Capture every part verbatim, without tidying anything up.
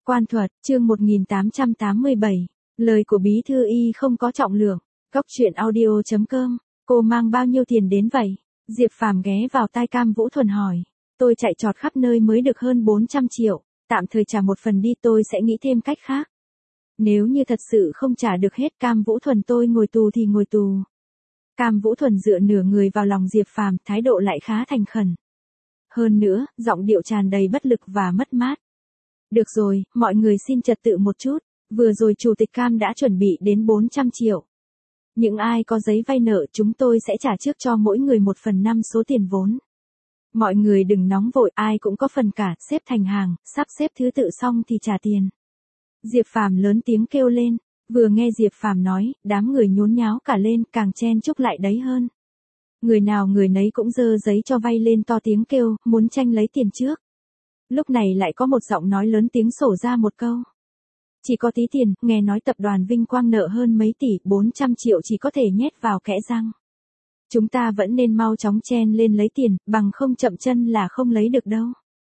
Quan thuật, chương một nghìn tám trăm tám mươi bảy. Lời của bí thư Y không có trọng lượng. Cốc truyện audio chấm com. Cô mang bao nhiêu tiền đến vậy? Diệp Phàm ghé vào tai Cam Vũ Thuần hỏi. Tôi chạy trọt khắp nơi mới được hơn bốn trăm triệu. Tạm thời trả một phần đi, tôi sẽ nghĩ thêm cách khác. Nếu như thật sự không trả được hết, Cam Vũ Thuần tôi ngồi tù thì ngồi tù. Cam Vũ Thuần dựa nửa người vào lòng Diệp Phàm, thái độ lại khá thành khẩn. Hơn nữa, giọng điệu tràn đầy bất lực và mất mát. Được rồi, mọi người xin trật tự một chút. Vừa rồi Chủ tịch Cam đã chuẩn bị đến bốn trăm triệu. Những ai có giấy vay nợ chúng tôi sẽ trả trước cho mỗi người một phần năm số tiền vốn. Mọi người đừng nóng vội, ai cũng có phần cả, xếp thành hàng, sắp xếp thứ tự xong thì trả tiền. Diệp Phàm lớn tiếng kêu lên. Vừa nghe Diệp Phàm nói, đám người nhốn nháo cả lên, càng chen chúc lại đấy hơn. Người nào người nấy cũng giơ giấy cho vay lên to tiếng kêu, muốn tranh lấy tiền trước. Lúc này lại có một giọng nói lớn tiếng sổ ra một câu. Chỉ có tí tiền, nghe nói tập đoàn Vinh Quang nợ hơn mấy tỷ, bốn trăm triệu chỉ có thể nhét vào kẽ răng. Chúng ta vẫn nên mau chóng chen lên lấy tiền, bằng không chậm chân là không lấy được đâu.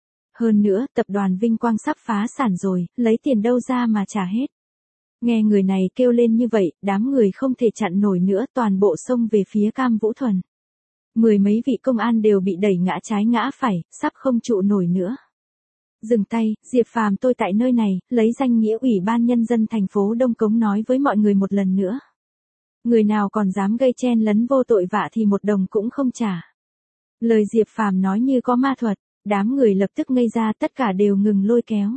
Hơn nữa, tập đoàn Vinh Quang sắp phá sản rồi, lấy tiền đâu ra mà trả hết. Nghe người này kêu lên như vậy, đám người không thể chặn nổi nữa, toàn bộ xông về phía Cam Vũ Thuần. Mười mấy vị công an đều bị đẩy ngã trái ngã phải, sắp không trụ nổi nữa. Dừng tay, Diệp Phàm tôi tại nơi này, lấy danh nghĩa Ủy ban Nhân dân thành phố Đông Cống nói với mọi người một lần nữa. Người nào còn dám gây chen lấn vô tội vạ thì một đồng cũng không trả. Lời Diệp Phàm nói như có ma thuật, đám người lập tức ngây ra, tất cả đều ngừng lôi kéo.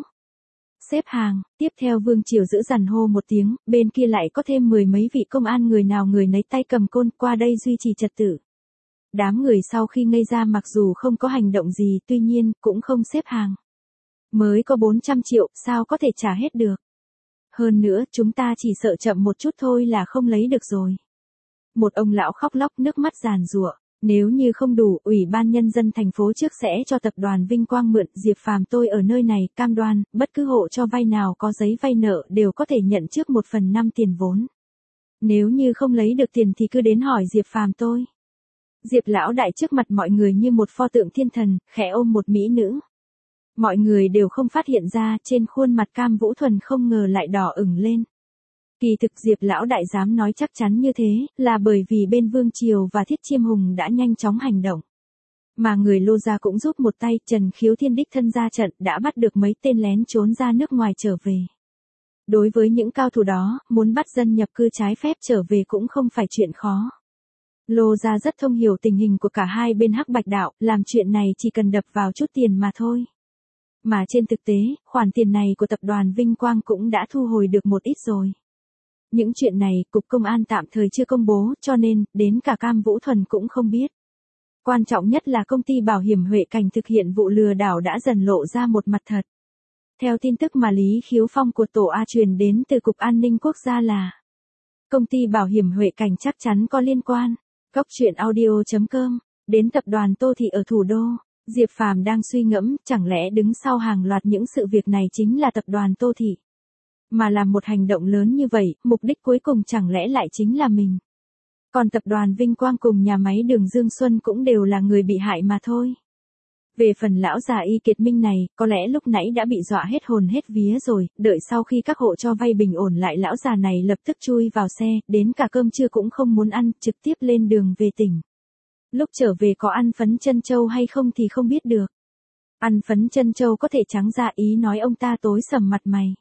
Xếp hàng, tiếp theo Vương Triều giữ dằn hô một tiếng, bên kia lại có thêm mười mấy vị công an người nào người nấy tay cầm côn qua đây duy trì trật tự. Đám người sau khi ngây ra mặc dù không có hành động gì, tuy nhiên cũng không xếp hàng. Mới có bốn trăm triệu, sao có thể trả hết được? Hơn nữa, chúng ta chỉ sợ chậm một chút thôi là không lấy được rồi. Một ông lão khóc lóc nước mắt giàn giụa. Nếu như không đủ, Ủy ban Nhân dân thành phố trước sẽ cho tập đoàn Vinh Quang mượn. Diệp Phàm tôi ở nơi này, cam đoan, bất cứ hộ cho vay nào có giấy vay nợ đều có thể nhận trước một phần năm tiền vốn. Nếu như không lấy được tiền thì cứ đến hỏi Diệp Phàm tôi. Diệp lão đại trước mặt mọi người như một pho tượng thiên thần, khẽ ôm một mỹ nữ. Mọi người đều không phát hiện ra, trên khuôn mặt Cam Vũ Thuần không ngờ lại đỏ ửng lên. Kỳ thực Diệp lão đại dám nói chắc chắn như thế, là bởi vì bên Vương Triều và Thiết Chiêm Hùng đã nhanh chóng hành động. Mà người Lô gia cũng giúp một tay, Trần Khiếu Thiên đích thân ra trận, đã bắt được mấy tên lén trốn ra nước ngoài trở về. Đối với những cao thủ đó, muốn bắt dân nhập cư trái phép trở về cũng không phải chuyện khó. Lô gia rất thông hiểu tình hình của cả hai bên hắc bạch đạo, làm chuyện này chỉ cần đập vào chút tiền mà thôi. Mà trên thực tế, khoản tiền này của tập đoàn Vinh Quang cũng đã thu hồi được một ít rồi. Những chuyện này, Cục Công an tạm thời chưa công bố, cho nên, đến cả Cam Vũ Thuần cũng không biết. Quan trọng nhất là công ty bảo hiểm Huệ Cảnh thực hiện vụ lừa đảo đã dần lộ ra một mặt thật. Theo tin tức mà Lý Khiếu Phong của Tổ A truyền đến từ Cục An ninh Quốc gia là công ty bảo hiểm Huệ Cảnh chắc chắn có liên quan. Cốc truyện audio chấm com. Đến tập đoàn Tô Thị ở thủ đô, Diệp Phàm đang suy ngẫm, chẳng lẽ đứng sau hàng loạt những sự việc này chính là tập đoàn Tô Thị. Mà làm một hành động lớn như vậy, mục đích cuối cùng chẳng lẽ lại chính là mình. Còn tập đoàn Vinh Quang cùng nhà máy đường Dương Xuân cũng đều là người bị hại mà thôi. Về phần lão già Y Kiệt Minh này, có lẽ lúc nãy đã bị dọa hết hồn hết vía rồi, đợi sau khi các hộ cho vay bình ổn lại lão già này lập tức chui vào xe, đến cả cơm trưa cũng không muốn ăn, trực tiếp lên đường về tỉnh. Lúc trở về có ăn phấn chân châu hay không thì không biết được. Ăn phấn chân châu có thể trắng ra, ý nói ông ta tối sầm mặt mày.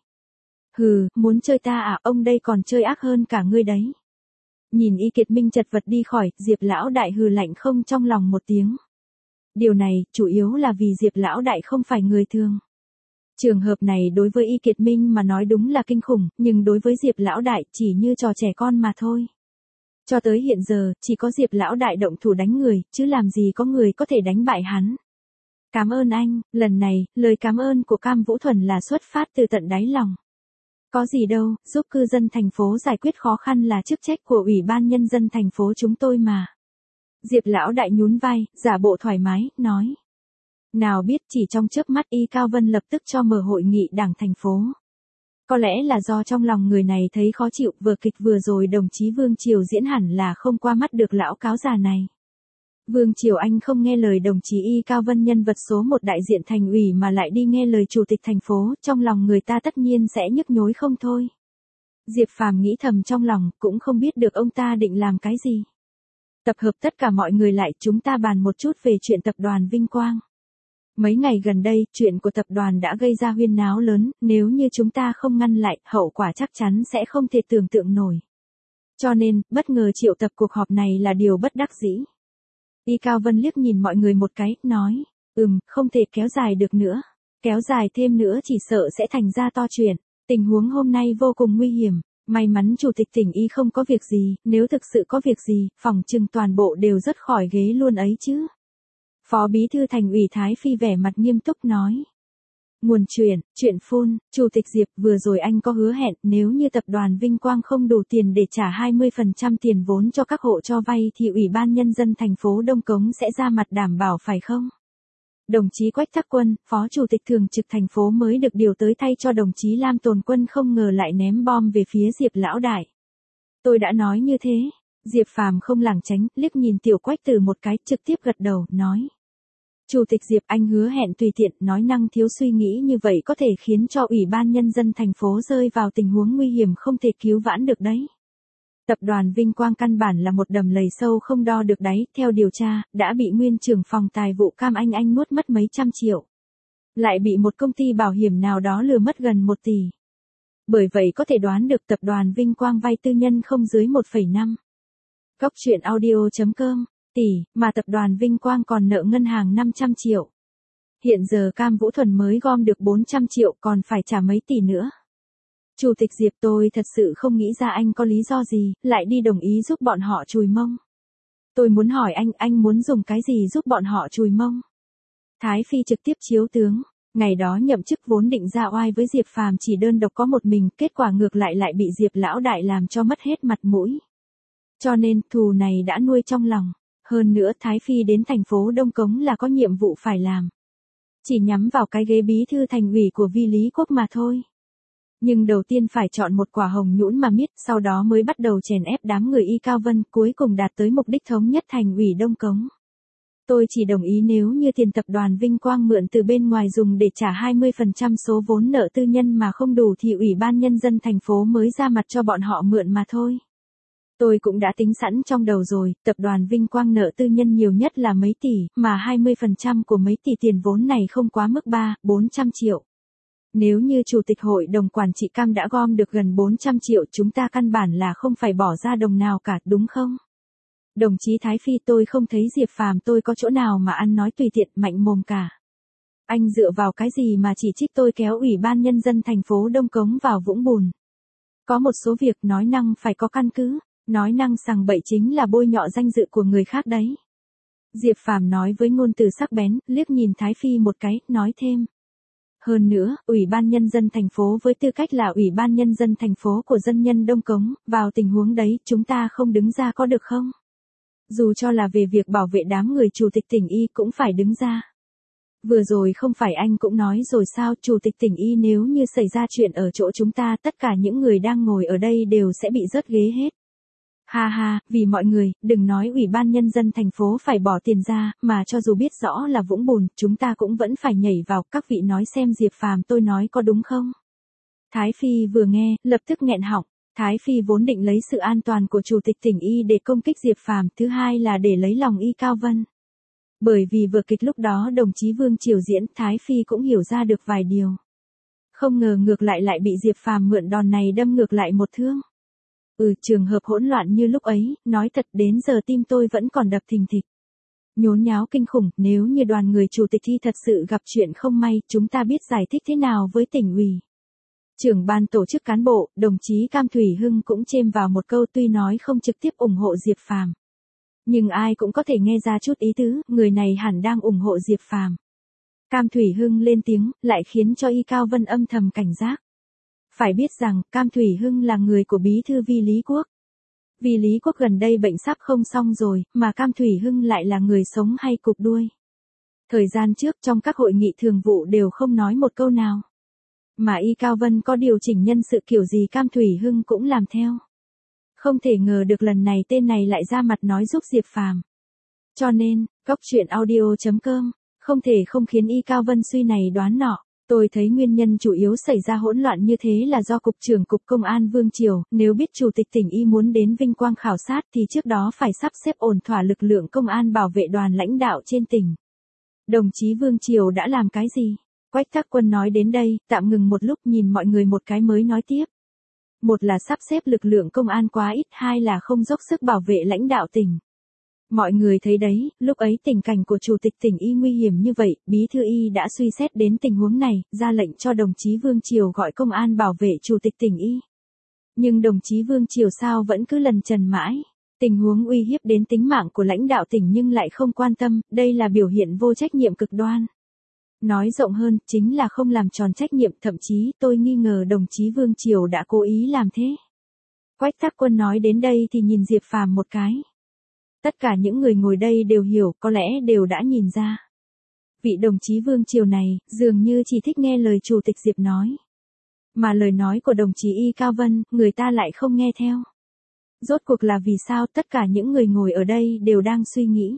Hừ, muốn chơi ta à, ông đây còn chơi ác hơn cả ngươi đấy. Nhìn Y Kiệt Minh chật vật đi khỏi, Diệp lão đại hừ lạnh không trong lòng một tiếng. Điều này, chủ yếu là vì Diệp lão đại không phải người thường. Trường hợp này đối với Y Kiệt Minh mà nói đúng là kinh khủng, nhưng đối với Diệp lão đại chỉ như trò trẻ con mà thôi. Cho tới hiện giờ, chỉ có Diệp lão đại động thủ đánh người, chứ làm gì có người có thể đánh bại hắn. Cảm ơn anh, lần này, lời cảm ơn của Cam Vũ Thuần là xuất phát từ tận đáy lòng. Có gì đâu, giúp cư dân thành phố giải quyết khó khăn là chức trách của Ủy ban Nhân dân thành phố chúng tôi mà. Diệp lão đại nhún vai, giả bộ thoải mái, nói. Nào biết chỉ trong chớp mắt Y Cao Vân lập tức cho mở hội nghị đảng thành phố. Có lẽ là do trong lòng người này thấy khó chịu, vừa kịch vừa rồi đồng chí Vương Triều diễn hẳn là không qua mắt được lão cáo già này. Vương Triều Anh không nghe lời đồng chí Y Cao Vân nhân vật số một đại diện thành ủy mà lại đi nghe lời chủ tịch thành phố, trong lòng người ta tất nhiên sẽ nhức nhối không thôi. Diệp Phàm nghĩ thầm trong lòng, cũng không biết được ông ta định làm cái gì. Tập hợp tất cả mọi người lại, chúng ta bàn một chút về chuyện tập đoàn Vinh Quang. Mấy ngày gần đây, chuyện của tập đoàn đã gây ra huyên náo lớn, nếu như chúng ta không ngăn lại, hậu quả chắc chắn sẽ không thể tưởng tượng nổi. Cho nên, bất ngờ triệu tập cuộc họp này là điều bất đắc dĩ. Y Cao Vân liếc nhìn mọi người một cái, nói, ừm, không thể kéo dài được nữa. Kéo dài thêm nữa chỉ sợ sẽ thành ra to chuyện. Tình huống hôm nay vô cùng nguy hiểm. May mắn chủ tịch tỉnh Y không có việc gì, nếu thực sự có việc gì, phòng trừng toàn bộ đều rớt khỏi ghế luôn ấy chứ. Phó Bí thư Thành ủy Thái Phi vẻ mặt nghiêm túc nói. Nguồn chuyện, chuyện phun, Chủ tịch Diệp vừa rồi anh có hứa hẹn nếu như tập đoàn Vinh Quang không đủ tiền để trả hai mươi phần trăm tiền vốn cho các hộ cho vay thì Ủy ban Nhân dân thành phố Đông Cống sẽ ra mặt đảm bảo phải không? Đồng chí Quách Thác Quân, Phó Chủ tịch Thường trực thành phố mới được điều tới thay cho đồng chí Lam Tồn Quân không ngờ lại ném bom về phía Diệp lão đại. Tôi đã nói như thế. Diệp Phàm không lảng tránh, liếc nhìn Tiểu Quách Từ một cái, trực tiếp gật đầu, nói. Chủ tịch Diệp anh hứa hẹn tùy tiện, nói năng thiếu suy nghĩ như vậy có thể khiến cho Ủy ban Nhân dân thành phố rơi vào tình huống nguy hiểm không thể cứu vãn được đấy. Tập đoàn Vinh Quang căn bản là một đầm lầy sâu không đo được đáy, theo điều tra, đã bị nguyên trưởng phòng tài vụ Cam Anh Anh nuốt mất mấy trăm triệu. Lại bị một công ty bảo hiểm nào đó lừa mất gần một tỷ. Bởi vậy có thể đoán được tập đoàn Vinh Quang vay tư nhân không dưới một phẩy năm. Góc truyện audio chấm com, tỷ, mà tập đoàn Vinh Quang còn nợ ngân hàng năm trăm triệu. Hiện giờ Cam Vũ Thuần mới gom được bốn trăm triệu còn phải trả mấy tỷ nữa. Chủ tịch Diệp tôi thật sự không nghĩ ra anh có lý do gì, lại đi đồng ý giúp bọn họ chùi mông. Tôi muốn hỏi anh, anh muốn dùng cái gì giúp bọn họ chùi mông? Thái Phi trực tiếp chiếu tướng, ngày đó nhậm chức vốn định ra oai với Diệp Phàm chỉ đơn độc có một mình, kết quả ngược lại lại bị Diệp lão đại làm cho mất hết mặt mũi. Cho nên, thù này đã nuôi trong lòng. Hơn nữa Thái Phi đến thành phố Đông Cống là có nhiệm vụ phải làm. Chỉ nhắm vào cái ghế bí thư thành ủy của Vi Lý Quốc mà thôi. Nhưng đầu tiên phải chọn một quả hồng nhũn mà miết, sau đó mới bắt đầu chèn ép đám người Y Cao Vân, cuối cùng đạt tới mục đích thống nhất thành ủy Đông Cống. Tôi chỉ đồng ý nếu như tiền tập đoàn Vinh Quang mượn từ bên ngoài dùng để trả hai mươi phần trăm số vốn nợ tư nhân mà không đủ thì Ủy ban Nhân dân thành phố mới ra mặt cho bọn họ mượn mà thôi. Tôi cũng đã tính sẵn trong đầu rồi, tập đoàn Vinh Quang nợ tư nhân nhiều nhất là mấy tỷ, mà hai mươi phần trăm của mấy tỷ tiền vốn này không quá mức ba, bốn trăm triệu. Nếu như Chủ tịch Hội đồng Quản trị Cam đã gom được gần bốn trăm triệu chúng ta căn bản là không phải bỏ ra đồng nào cả, đúng không? Đồng chí Thái Phi tôi không thấy Diệp Phàm tôi có chỗ nào mà ăn nói tùy tiện mạnh mồm cả. Anh dựa vào cái gì mà chỉ trích tôi kéo Ủy ban Nhân dân thành phố Đông Cống vào vũng bùn? Có một số việc nói năng phải có căn cứ. Nói năng sằng bậy chính là bôi nhọ danh dự của người khác đấy. Diệp Phàm nói với ngôn từ sắc bén, liếc nhìn Thái Phi một cái, nói thêm. Hơn nữa, Ủy ban Nhân dân thành phố với tư cách là Ủy ban Nhân dân thành phố của dân nhân Đông Cống, vào tình huống đấy chúng ta không đứng ra có được không? Dù cho là về việc bảo vệ đám người Chủ tịch tỉnh Y cũng phải đứng ra. Vừa rồi không phải anh cũng nói rồi sao, Chủ tịch tỉnh Y nếu như xảy ra chuyện ở chỗ chúng ta tất cả những người đang ngồi ở đây đều sẽ bị rớt ghế hết. Ha ha, vì mọi người, đừng nói Ủy ban Nhân dân thành phố phải bỏ tiền ra, mà cho dù biết rõ là vũng bùn, chúng ta cũng vẫn phải nhảy vào, các vị nói xem Diệp Phàm tôi nói có đúng không? Thái Phi vừa nghe, lập tức nghẹn họng, Thái Phi vốn định lấy sự an toàn của Chủ tịch tỉnh Y để công kích Diệp Phàm, thứ hai là để lấy lòng Y Cao Vân. Bởi vì vừa kịch lúc đó đồng chí Vương Triều diễn, Thái Phi cũng hiểu ra được vài điều. Không ngờ ngược lại lại bị Diệp Phàm mượn đòn này đâm ngược lại một thương. Ừ, trường hợp hỗn loạn như lúc ấy, nói thật đến giờ tim tôi vẫn còn đập thình thịch. Nhốn nháo kinh khủng, nếu như đoàn người Chủ tịch Y thật sự gặp chuyện không may, chúng ta biết giải thích thế nào với tỉnh ủy. Trưởng ban tổ chức cán bộ, đồng chí Cam Thủy Hưng cũng chêm vào một câu tuy nói không trực tiếp ủng hộ Diệp Phàm. Nhưng ai cũng có thể nghe ra chút ý tứ, người này hẳn đang ủng hộ Diệp Phàm. Cam Thủy Hưng lên tiếng, lại khiến cho Y Cao Vân âm thầm cảnh giác. Phải biết rằng, Cam Thủy Hưng là người của bí thư Vi Lý Quốc. Vi Lý Quốc gần đây bệnh sắp không xong rồi, mà Cam Thủy Hưng lại là người sống hay cụp đuôi. Thời gian trước trong các hội nghị thường vụ đều không nói một câu nào. Mà Y Cao Vân có điều chỉnh nhân sự kiểu gì Cam Thủy Hưng cũng làm theo. Không thể ngờ được lần này tên này lại ra mặt nói giúp Diệp Phàm. Cho nên, Cốc truyện audio chấm com không thể không khiến Y Cao Vân suy này đoán nọ. Tôi thấy nguyên nhân chủ yếu xảy ra hỗn loạn như thế là do Cục trưởng Cục Công an Vương Triều, nếu biết Chủ tịch tỉnh Y muốn đến Vinh Quang khảo sát thì trước đó phải sắp xếp ổn thỏa lực lượng công an bảo vệ đoàn lãnh đạo trên tỉnh. Đồng chí Vương Triều đã làm cái gì? Quách Thác Quân nói đến đây, tạm ngừng một lúc nhìn mọi người một cái mới nói tiếp. Một là sắp xếp lực lượng công an quá ít, hai là không dốc sức bảo vệ lãnh đạo tỉnh. Mọi người thấy đấy, lúc ấy tình cảnh của Chủ tịch tỉnh Y nguy hiểm như vậy, Bí thư Y đã suy xét đến tình huống này, ra lệnh cho đồng chí Vương Triều gọi công an bảo vệ Chủ tịch tỉnh Y. Nhưng đồng chí Vương Triều sao vẫn cứ lần trần mãi, tình huống uy hiếp đến tính mạng của lãnh đạo tỉnh nhưng lại không quan tâm, đây là biểu hiện vô trách nhiệm cực đoan. Nói rộng hơn, chính là không làm tròn trách nhiệm, thậm chí tôi nghi ngờ đồng chí Vương Triều đã cố ý làm thế. Quách Thác Quân nói đến đây thì nhìn Diệp Phàm một cái. Tất cả những người ngồi đây đều hiểu, có lẽ đều đã nhìn ra. Vị đồng chí Vương Triều này, dường như chỉ thích nghe lời Chủ tịch Diệp nói. Mà lời nói của đồng chí Y Cao Vân, người ta lại không nghe theo. Rốt cuộc là vì sao tất cả những người ngồi ở đây đều đang suy nghĩ.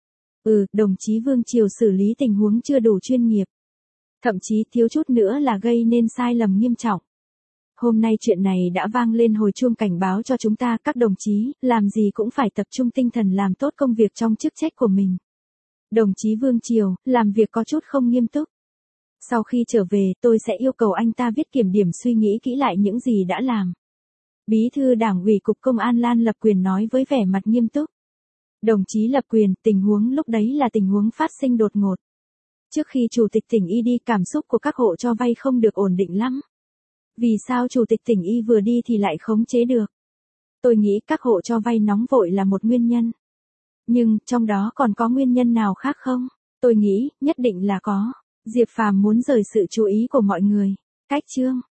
Ừ, đồng chí Vương Triều xử lý tình huống chưa đủ chuyên nghiệp. Thậm chí thiếu chút nữa là gây nên sai lầm nghiêm trọng. Hôm nay chuyện này đã vang lên hồi chuông cảnh báo cho chúng ta, các đồng chí, làm gì cũng phải tập trung tinh thần làm tốt công việc trong chức trách của mình. Đồng chí Vương Triều, làm việc có chút không nghiêm túc. Sau khi trở về, tôi sẽ yêu cầu anh ta viết kiểm điểm suy nghĩ kỹ lại những gì đã làm. Bí thư Đảng ủy Cục Công an Lan Lập Quyền nói với vẻ mặt nghiêm túc. Đồng chí Lập Quyền, tình huống lúc đấy là tình huống phát sinh đột ngột. Trước khi Chủ tịch tỉnh Y đi, cảm xúc của các hộ cho vay không được ổn định lắm. Vì sao Chủ tịch tỉnh Y vừa đi thì lại khống chế được? Tôi nghĩ các hộ cho vay nóng vội là một nguyên nhân. Nhưng, trong đó còn có nguyên nhân nào khác không? Tôi nghĩ, nhất định là có. Diệp Phàm muốn rời sự chú ý của mọi người. Cách chương